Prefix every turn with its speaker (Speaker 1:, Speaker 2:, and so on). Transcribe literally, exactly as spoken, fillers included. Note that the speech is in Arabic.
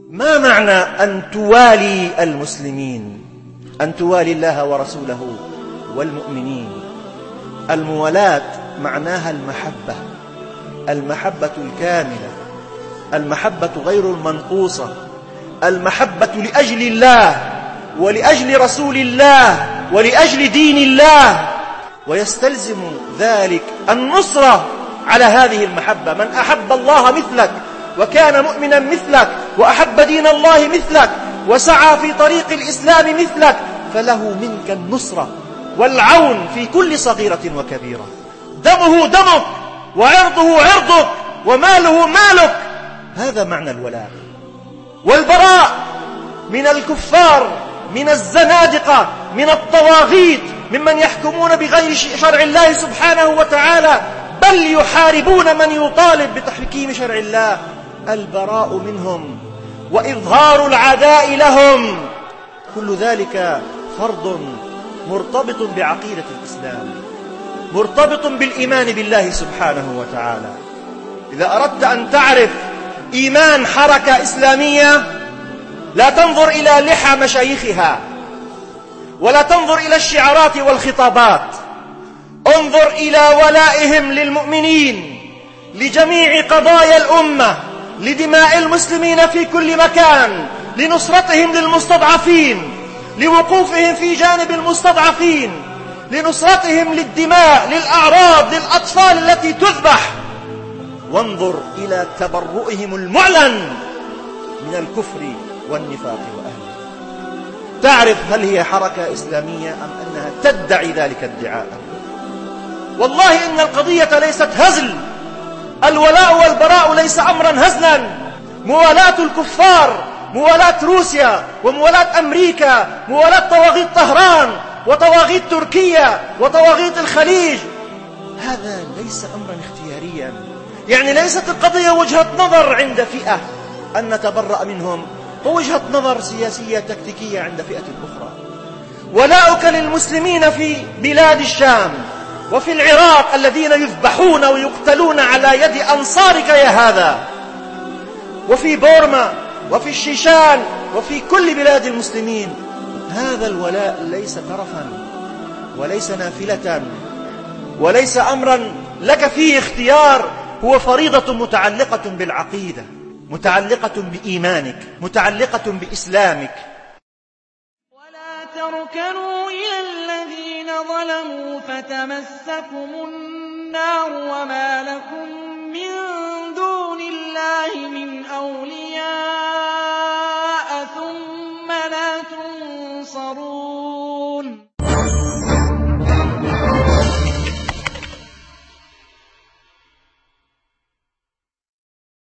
Speaker 1: ما معنى أن توالي المسلمين؟ أن توالي الله ورسوله والمؤمنين. الموالاة معناها المحبة، المحبة الكاملة، المحبة غير المنقوصة، المحبة لأجل الله ولأجل رسول الله ولأجل دين الله. ويستلزم ذلك النصرة على هذه المحبة. من أحب الله مثلك وكان مؤمنا مثلك وأحب دين الله مثلك وسعى في طريق الإسلام مثلك فله منك النصرة والعون في كل صغيرة وكبيرة. دمه دمك وعرضه عرضك وماله مالك. هذا معنى الولاء. والبراء من الكفار، من الزنادقة، من الطواغيت، ممن يحكمون بغير شرع الله سبحانه وتعالى، بل يحاربون من يطالب بتحكيم شرع الله. البراء منهم وإظهار العداء لهم، كل ذلك فرض مرتبط بعقيدة الإسلام، مرتبط بالإيمان بالله سبحانه وتعالى. إذا أردت أن تعرف إيمان حركة إسلامية لا تنظر إلى لحى مشايخها ولا تنظر إلى الشعارات والخطابات، انظر إلى ولائهم للمؤمنين، لجميع قضايا الأمة، لدماء المسلمين في كل مكان، لنصرتهم للمستضعفين، لوقوفهم في جانب المستضعفين، لنصرتهم للدماء، للأعراض، للأطفال التي تذبح. وانظر إلى تبرؤهم المعلن من الكفر والنفاق وأهله. تعرف هل هي حركة إسلامية أم أنها تدعي ذلك الادعاء؟ والله إن القضية ليست هزل. الولاء والبراء ليس أمرا هزلا. موالاة الكفار، موالاة روسيا وموالاة أمريكا، موالاة طواغيت طهران وطواغيت تركيا وطواغيت الخليج، هذا ليس أمرا اختياريا. يعني ليست القضية وجهة نظر عند فئة أن نتبرأ منهم ووجهة نظر سياسية تكتيكية عند فئة أخرى. ولاؤك للمسلمين في بلاد الشام وفي العراق الذين يذبحون ويقتلون على يد أنصارك يا هذا، وفي بورما وفي الشيشان وفي كل بلاد المسلمين، هذا الولاء ليس ترفا وليس نافلة وليس أمرا لك فيه اختيار، هو فريضة متعلقة بالعقيدة، متعلقة بإيمانك، متعلقة بإسلامك.
Speaker 2: ولا تركنوا إلى الذين ظلموا فتمسكم النار وما لكم من دون الله من أولياء ثم لا تنصرون.